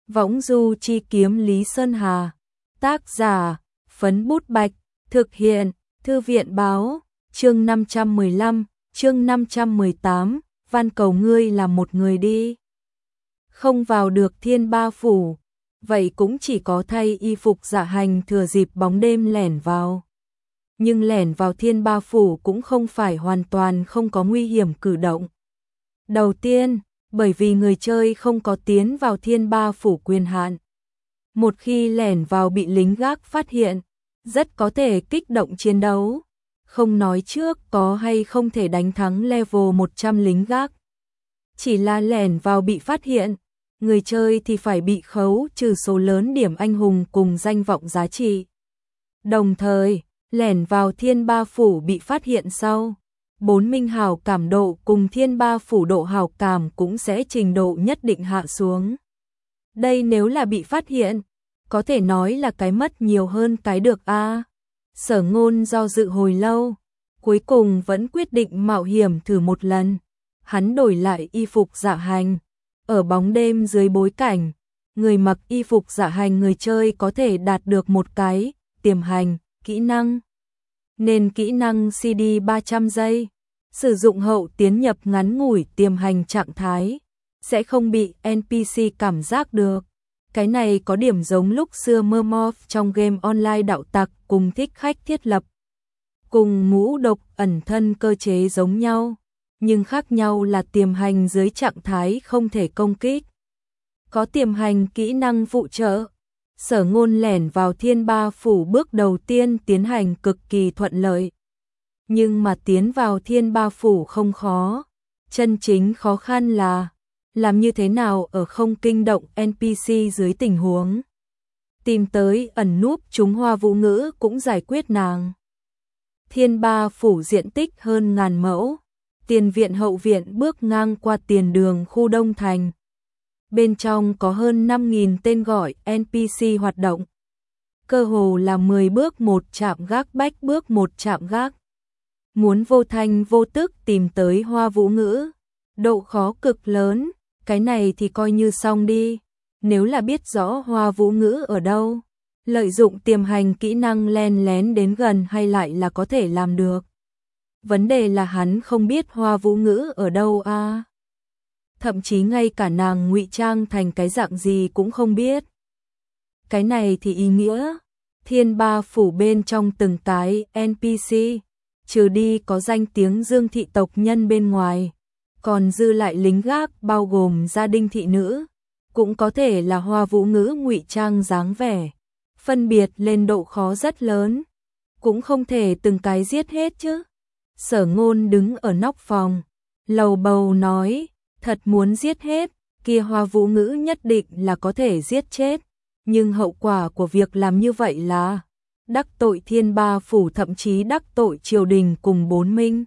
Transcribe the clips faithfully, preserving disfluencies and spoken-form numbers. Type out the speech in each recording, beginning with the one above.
Võng du chi kiếm Lý Sơn Hà. Tác giả, Phấn Bút Bạch. Thực hiện, Thư viện báo. Chương năm trăm mười lăm, chương năm trăm mười tám, van cầu ngươi là một người đi. Không vào được Thiên Ba Phủ, vậy cũng chỉ có thay y phục dạ hành thừa dịp bóng đêm lẻn vào. Nhưng lẻn vào Thiên Ba Phủ cũng không phải hoàn toàn không có nguy hiểm cử động. Đầu tiên, bởi vì người chơi không có tiến vào Thiên Ba Phủ quyền hạn. Một khi lẻn vào bị lính gác phát hiện, rất có thể kích động chiến đấu. Không nói trước có hay không thể đánh thắng level một trăm lính gác. Chỉ là lẻn vào bị phát hiện, người chơi thì phải bị khấu trừ số lớn điểm anh hùng cùng danh vọng giá trị. Đồng thời, lẻn vào Thiên Ba Phủ bị phát hiện sau, bốn minh hào cảm độ cùng Thiên Ba Phủ độ hào cảm cũng sẽ trình độ nhất định hạ xuống. Đây nếu là bị phát hiện, có thể nói là cái mất nhiều hơn cái được a. À. Sở Ngôn do dự hồi lâu, cuối cùng vẫn quyết định mạo hiểm thử một lần. Hắn đổi lại y phục dạ hành, ở bóng đêm dưới bối cảnh, người mặc y phục dạ hành người chơi có thể đạt được một cái tiềm hành kỹ năng. Nên kỹ năng xê đê ba trăm giây, sử dụng hậu tiến nhập ngắn ngủi tiềm hành trạng thái, sẽ không bị en pê xê cảm giác được. Cái này có điểm giống lúc xưa Mermorph trong game online đạo tặc cùng thích khách thiết lập. Cùng ngũ độc ẩn thân cơ chế giống nhau, nhưng khác nhau là tiềm hành dưới trạng thái không thể công kích. Có tiềm hành kỹ năng phụ trợ, Sở Ngôn lẻn vào Thiên Ba Phủ bước đầu tiên tiến hành cực kỳ thuận lợi. Nhưng mà tiến vào Thiên Ba Phủ không khó, chân chính khó khăn là làm như thế nào ở không kinh động en pê xê dưới tình huống. Tìm tới ẩn núp chúng Hoa Vũ Ngữ cũng giải quyết nàng. Thiên Ba Phủ diện tích hơn ngàn mẫu, tiền viện hậu viện bước ngang qua tiền đường khu Đông Thành. Bên trong có hơn năm nghìn tên gọi en pê xê hoạt động. Cơ hồ là mười bước một chạm gác bách bước một chạm gác. Muốn vô thanh vô tức tìm tới Hoa Vũ Ngữ, độ khó cực lớn, cái này thì coi như xong đi. Nếu là biết rõ Hoa Vũ Ngữ ở đâu, lợi dụng tiềm hành kỹ năng len lén đến gần hay lại là có thể làm được. Vấn đề là hắn không biết Hoa Vũ Ngữ ở đâu a. À. Thậm chí ngay cả nàng ngụy trang thành cái dạng gì cũng không biết. Cái này thì ý nghĩa, Thiên Ba Phủ bên trong từng cái en pê xê, trừ đi có danh tiếng Dương thị tộc nhân bên ngoài, còn dư lại lính gác bao gồm gia đình thị nữ, cũng có thể là Hoa Vũ Ngữ ngụy trang dáng vẻ. Phân biệt lên độ khó rất lớn, cũng không thể từng cái giết hết chứ. Sở Ngôn đứng ở nóc phòng, lầu bầu nói, thật muốn giết hết, kia Hoa Vũ Ngữ nhất định là có thể giết chết, nhưng hậu quả của việc làm như vậy là đắc tội Thiên Ba Phủ, thậm chí đắc tội triều đình cùng bốn minh.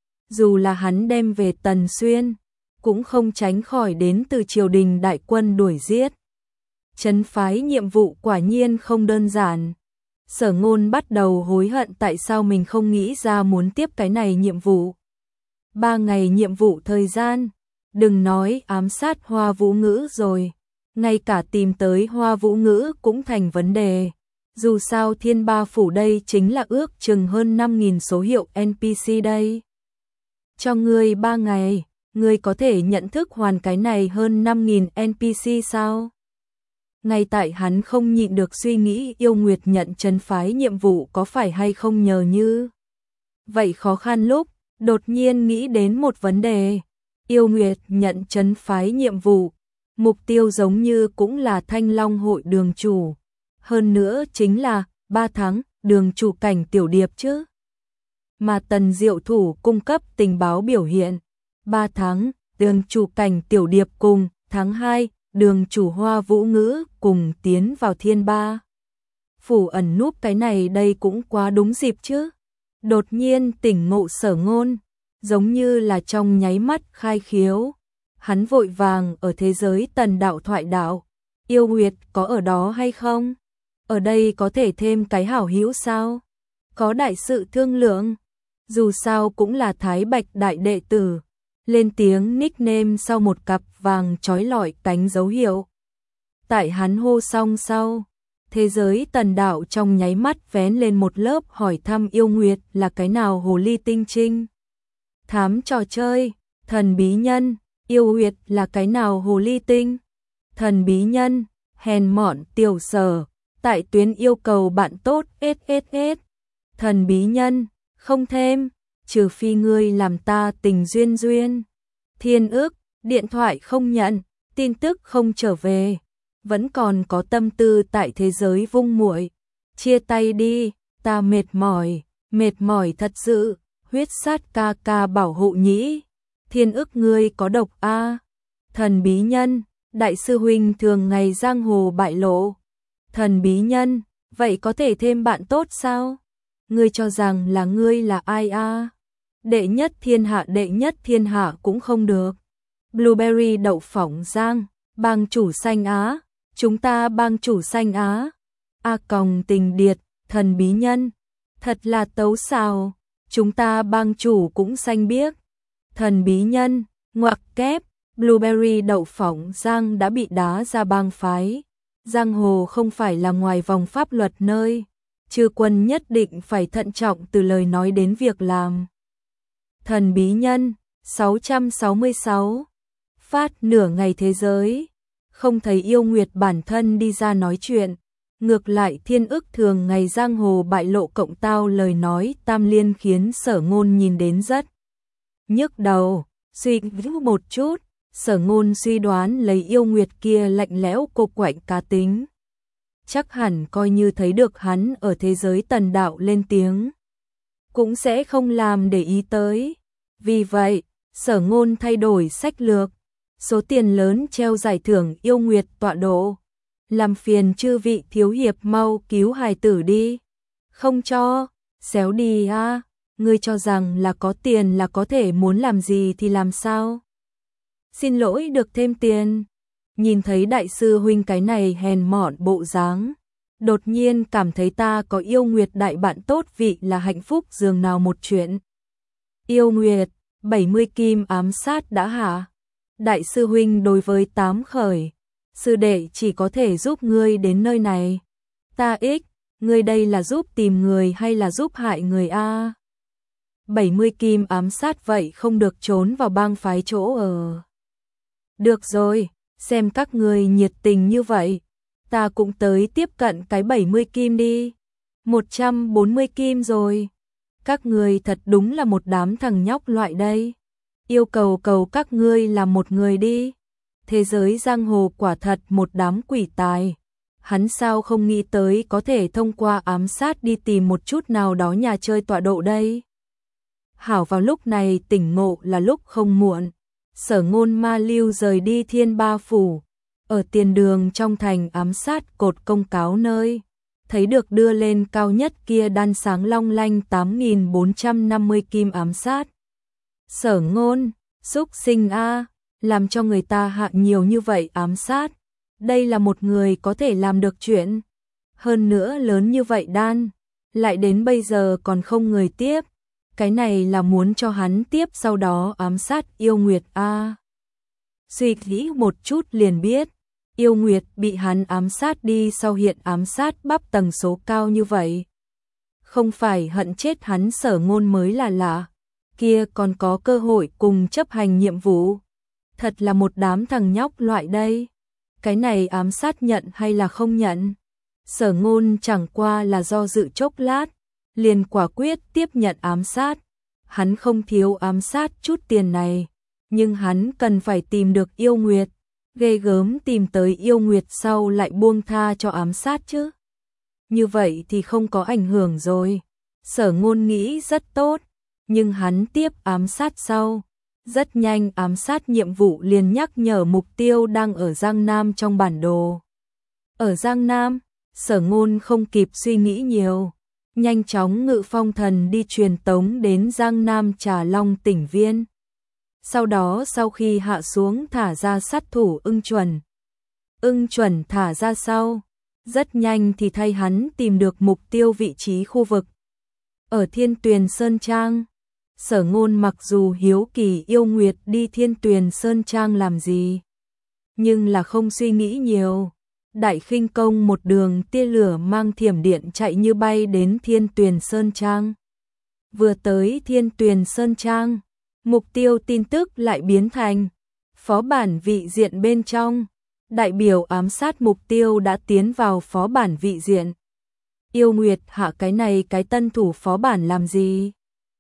Dù là hắn đem về Tần Xuyên, cũng không tránh khỏi đến từ triều đình đại quân đuổi giết. Trấn phái nhiệm vụ quả nhiên không đơn giản. Sở Ngôn bắt đầu hối hận tại sao mình không nghĩ ra muốn tiếp cái này nhiệm vụ. Ba ngày nhiệm vụ thời gian, đừng nói ám sát Hoa Vũ Ngữ rồi, ngay cả tìm tới Hoa Vũ Ngữ cũng thành vấn đề. Dù sao Thiên Ba Phủ đây chính là ước chừng hơn năm nghìn số hiệu en pê xê đây. Cho ngươi ba ngày, ngươi có thể nhận thức hoàn cái này hơn năm nghìn en pê xê sao? Ngay tại hắn không nhịn được suy nghĩ Yêu Nguyệt nhận trấn phái nhiệm vụ có phải hay không nhờ như vậy khó khăn lúc, đột nhiên nghĩ đến một vấn đề. Yêu Nguyệt nhận trấn phái nhiệm vụ, mục tiêu giống như cũng là Thanh Long hội đường chủ. Hơn nữa chính là ba tháng đường chủ cảnh tiểu điệp chứ. Mà Tần Diệu Thủ cung cấp tình báo biểu hiện, ba tháng đường chủ cảnh tiểu điệp cùng tháng hai đường chủ Hoa Vũ Ngữ cùng tiến vào Thiên Ba Phủ ẩn núp, cái này đây cũng quá đúng dịp chứ. Đột nhiên tỉnh ngộ Sở Ngôn, giống như là trong nháy mắt khai khiếu. Hắn vội vàng ở thế giới Tần đạo thoại đạo, Yêu Nguyệt có ở đó hay không? Ở đây có thể thêm cái hảo hữu sao? Có đại sự thương lượng, dù sao cũng là Thái Bạch đại đệ tử. Lên tiếng nickname sau một cặp vàng trói lọi cánh dấu hiệu. Tại hắn hô xong sau, thế giới tần đạo trong nháy mắt vén lên một lớp hỏi thăm yêu nguyệt là cái nào hồ ly tinh trinh. Thám trò chơi, thần bí nhân, yêu nguyệt là cái nào hồ ly tinh. Thần bí nhân, hèn mọn tiểu sở, tại tuyến yêu cầu bạn tốt ét ét ét. Thần bí nhân, không thêm, trừ phi ngươi làm ta tình duyên duyên. Thiên ức, điện thoại không nhận, tin tức không trở về, vẫn còn có tâm tư tại thế giới vung muội. Chia tay đi, ta mệt mỏi, mệt mỏi thật sự, huyết sát ca ca bảo hộ nhĩ. Thiên ức ngươi có độc a. Thần bí nhân, đại sư huynh thường ngày giang hồ bại lộ. Thần bí nhân, vậy có thể thêm bạn tốt sao? Ngươi cho rằng là ngươi là ai a? Đệ nhất thiên hạ đệ nhất thiên hạ cũng không được. Blueberry đậu phỏng giang, bang chủ xanh Á, chúng ta bang chủ xanh Á. A còng tình điệt, thần bí nhân, thật là tấu xào, chúng ta bang chủ cũng xanh biếc. Thần bí nhân, ngoặc kép, Blueberry đậu phỏng giang đã bị đá ra bang phái. Giang hồ không phải là ngoài vòng pháp luật nơi, chư quân nhất định phải thận trọng từ lời nói đến việc làm. Thần bí nhân, sáu trăm sáu mươi sáu, phát nửa ngày thế giới, không thấy yêu nguyệt bản thân đi ra nói chuyện. Ngược lại thiên ức thường ngày giang hồ bại lộ cộng tao lời nói tam liên khiến Sở Ngôn nhìn đến rất nhức đầu, suy nghĩ một chút. Sở Ngôn suy đoán lấy yêu nguyệt kia lạnh lẽo cô quạnh cá tính, chắc hẳn coi như thấy được hắn ở thế giới tần đạo lên tiếng, cũng sẽ không làm để ý tới. Vì vậy, Sở Ngôn thay đổi sách lược, số tiền lớn treo giải thưởng yêu nguyệt tọa độ. Làm phiền chư vị thiếu hiệp mau cứu hài tử đi. Không cho, xéo đi a, ngươi cho rằng là có tiền là có thể muốn làm gì thì làm sao? Xin lỗi được thêm tiền. Nhìn thấy đại sư huynh cái này hèn mọn bộ dáng, đột nhiên cảm thấy ta có yêu nguyệt đại bạn tốt vị là hạnh phúc dường nào một chuyện. Yêu nguyệt, bảy mươi kim ám sát đã hả? Đại sư huynh đối với tám khởi, sư đệ chỉ có thể giúp ngươi đến nơi này. Ta ích, ngươi đây là giúp tìm người hay là giúp hại người a? bảy mươi kim ám sát vậy không được trốn vào bang phái chỗ ở. Được rồi, xem các ngươi nhiệt tình như vậy, ta cũng tới tiếp cận cái bảy mươi kim đi. một trăm bốn mươi kim rồi. Các ngươi thật đúng là một đám thằng nhóc loại đây. Yêu cầu cầu các ngươi làm một người đi. Thế giới giang hồ quả thật một đám quỷ tài. Hắn sao không nghĩ tới có thể thông qua ám sát đi tìm một chút nào đó nhà chơi tọa độ đây. Hảo vào lúc này tỉnh ngộ là lúc không muộn. Sở Ngôn ma lưu rời đi Thiên Ba Phủ. Ở tiền đường trong thành ám sát cột công cáo nơi. Thấy được đưa lên cao nhất kia đan sáng long lanh tám nghìn bốn trăm năm mươi kim ám sát. Sở Ngôn, xúc sinh a, làm cho người ta hạ nhiều như vậy ám sát. Đây là một người có thể làm được chuyện. Hơn nữa lớn như vậy đan, lại đến bây giờ còn không người tiếp. Cái này là muốn cho hắn tiếp sau đó ám sát yêu nguyệt a. Suy nghĩ một chút liền biết, yêu nguyệt bị hắn ám sát đi sau hiện ám sát bắp tầng số cao như vậy. Không phải hận chết hắn Sở Ngôn mới là lạ, kia còn có cơ hội cùng chấp hành nhiệm vụ. Thật là một đám thằng nhóc loại đây. Cái này ám sát nhận hay là không nhận? Sở Ngôn chẳng qua là do dự chốc lát, liền quả quyết tiếp nhận ám sát. Hắn không thiếu ám sát chút tiền này, nhưng hắn cần phải tìm được yêu nguyệt. Ghê gớm tìm tới yêu nguyệt sau lại buông tha cho ám sát chứ. Như vậy thì không có ảnh hưởng rồi. Sở Ngôn nghĩ rất tốt, nhưng hắn tiếp ám sát sau. Rất nhanh ám sát nhiệm vụ liền nhắc nhở mục tiêu đang ở Giang Nam trong bản đồ. Ở Giang Nam, Sở Ngôn không kịp suy nghĩ nhiều. Nhanh chóng ngự phong thần đi truyền tống đến Giang Nam Trà Long tỉnh Viên. Sau đó sau khi hạ xuống thả ra sát thủ Ưng Chuẩn. Ưng Chuẩn thả ra sau, rất nhanh thì thay hắn tìm được mục tiêu vị trí khu vực. Ở Thiên Tuyền Sơn Trang, Sở Ngôn mặc dù hiếu kỳ yêu nguyệt đi Thiên Tuyền Sơn Trang làm gì, nhưng là không suy nghĩ nhiều, Đại khinh công một đường tia lửa mang thiểm điện chạy như bay đến Thiên Tuyền Sơn Trang. Vừa tới Thiên Tuyền Sơn Trang, mục tiêu tin tức lại biến thành phó bản vị diện bên trong. Đại biểu ám sát mục tiêu đã tiến vào phó bản vị diện. Yêu Nguyệt hạ cái này cái tân thủ phó bản làm gì?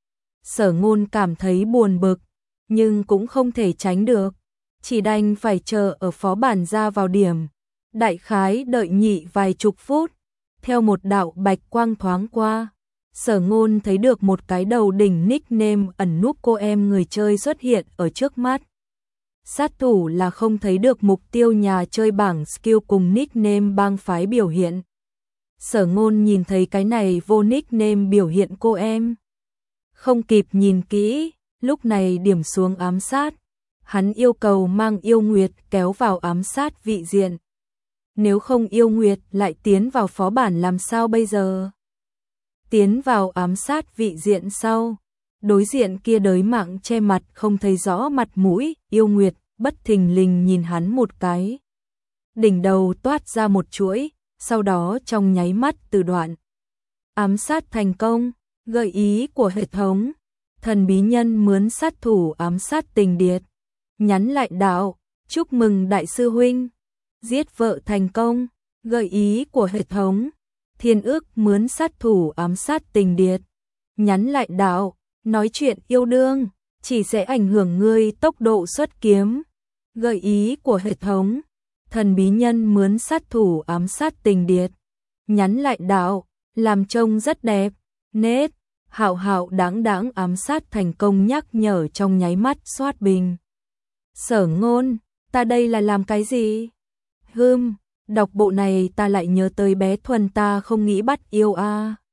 Sở Ngôn cảm thấy buồn bực, nhưng cũng không thể tránh được, chỉ đành phải chờ ở phó bản ra vào điểm. Đại khái đợi nhị vài chục phút, theo một đạo bạch quang thoáng qua, Sở Ngôn thấy được một cái đầu đỉnh nickname ẩn núp cô em người chơi xuất hiện ở trước mắt. Sát thủ là không thấy được mục tiêu nhà chơi bảng skill cùng nickname bang phái biểu hiện. Sở Ngôn nhìn thấy cái này vô nickname biểu hiện cô em. Không kịp nhìn kỹ, lúc này điểm xuống ám sát. Hắn yêu cầu mang Yêu Nguyệt kéo vào ám sát vị diện. Nếu không Yêu Nguyệt lại tiến vào phó bản làm sao bây giờ? Tiến vào ám sát vị diện sau, đối diện kia đới mạng che mặt không thấy rõ mặt mũi, Yêu Nguyệt bất thình lình nhìn hắn một cái. Đỉnh đầu toát ra một chuỗi, sau đó trong nháy mắt từ đoạn. Ám sát thành công, gợi ý của hệ thống. Thần bí nhân mướn sát thủ ám sát Tình Điệt. Nhắn lại đạo, chúc mừng đại sư huynh. Giết vợ thành công, gợi ý của hệ thống. Thiên ước mướn sát thủ ám sát Tình Điệt. Nhắn lại đạo, nói chuyện yêu đương, chỉ sẽ ảnh hưởng ngươi tốc độ xuất kiếm. Gợi ý của hệ thống. Thần bí nhân mướn sát thủ ám sát Tình Điệt. Nhắn lại đạo, làm trông rất đẹp. Nết, hạo hạo đáng đáng ám sát thành công nhắc nhở trong nháy mắt soát bình. Sở Ngôn, ta đây là làm cái gì? Hừm, đọc bộ này ta lại nhớ tới bé Thuần ta không nghĩ bắt yêu a. À.